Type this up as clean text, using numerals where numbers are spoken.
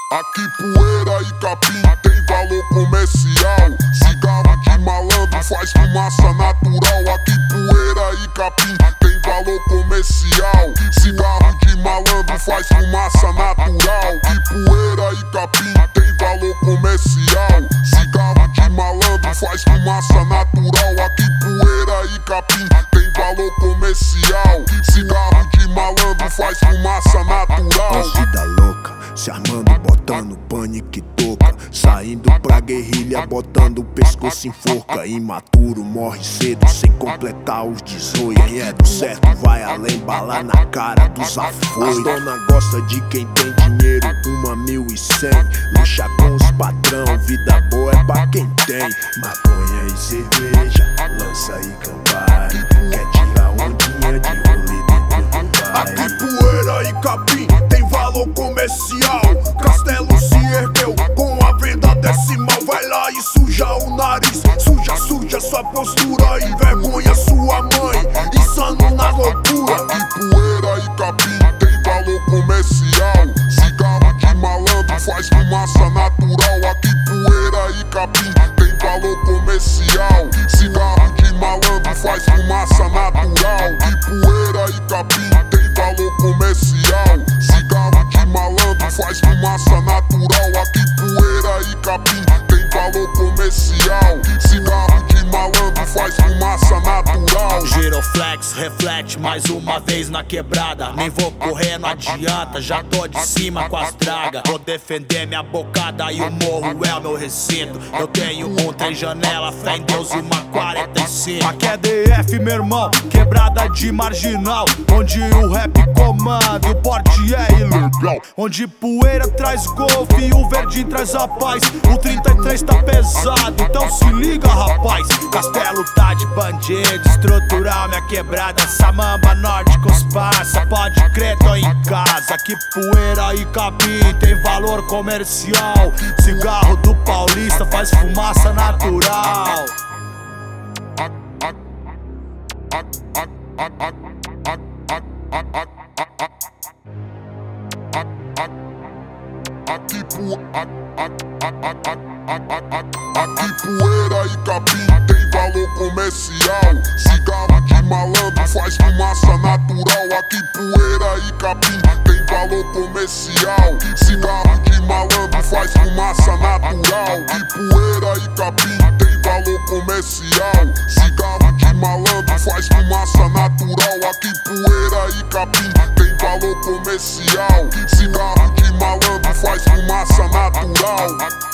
Aqui poeira e capim tem valor comercial. Cigarro de malandro faz fumaça natural. Aqui poeira e capim tem valor comercial. Cigarro de malandro faz fumaça natural. Aqui poeira e capim tem valor comercial. Cigarro de malandro faz fumaça natural. Aqui poeira e capim tem valor comercial. Cigarro de malandro faz fumaça natural. Vida louca, se armando, botando pânico e toca. Saindo pra guerrilha, botando o pescoço em forca. Imaturo morre cedo, sem completar os 18. Quem é do certo vai além, bala na cara dos afoitos. A dona gosta de quem tem dinheiro, 1.100. Luxa com os patrão, vida boa é pra quem tem. Maconha e cerveja, lança e campari. Quer tirar ondinha de rolê dentro do bar. Aqui poeira e capim tem valor comercial. Castelo se ergueu com a venda decimal. Vai lá e suja o nariz, suja sua postura. Envergonha sua mãe, insano na loucura. Aqui poeira e capim tem valor comercial. Cigarro de malandro faz fumaça natural. Aqui poeira e capim tem valor comercial. Cigarro de malandro faz fumaça natural. Aqui poeira e capim tem valor comercial. Cigarro de malandro faz fumaça natural. Aqui poeira e capim tem valor comercial. Cigarro de malandro faz fumaça natural. Giroflex reflete mais uma vez na quebrada. Nem vou correr, não adianta, já tô de cima com as dragas. Vou defender minha bocada e o morro é o meu recinto. Eu tenho trem janela, fé em Deus e uma 45. Aqui é DF, meu irmão, quebrada de marginal, onde o rap comanda e o porte é ilegal. Onde poeira traz golfe e o verdinho traz a paz. O 33 tá pesado, então se liga, rapaz. Castelo tá de bandido, estrutural minha quebrada. Samamba norte com os parça, pode crer, tô em casa. Aqui poeira e capim tem valor comercial. Cigarro do paulista faz fumaça natural. Aqui poeira e capim tem valor comercial. Cigarro de malandro faz fumaça natural. Aqui poeira e capim tem valor comercial. Cigarro de malandro faz fumaça natural. Aqui poeira e capim tem valor comercial. Cigarro de malandro faz fumaça natural. Aqui poeira e capim tem valor comercial. Cigarro de malandro faz fumaça natural.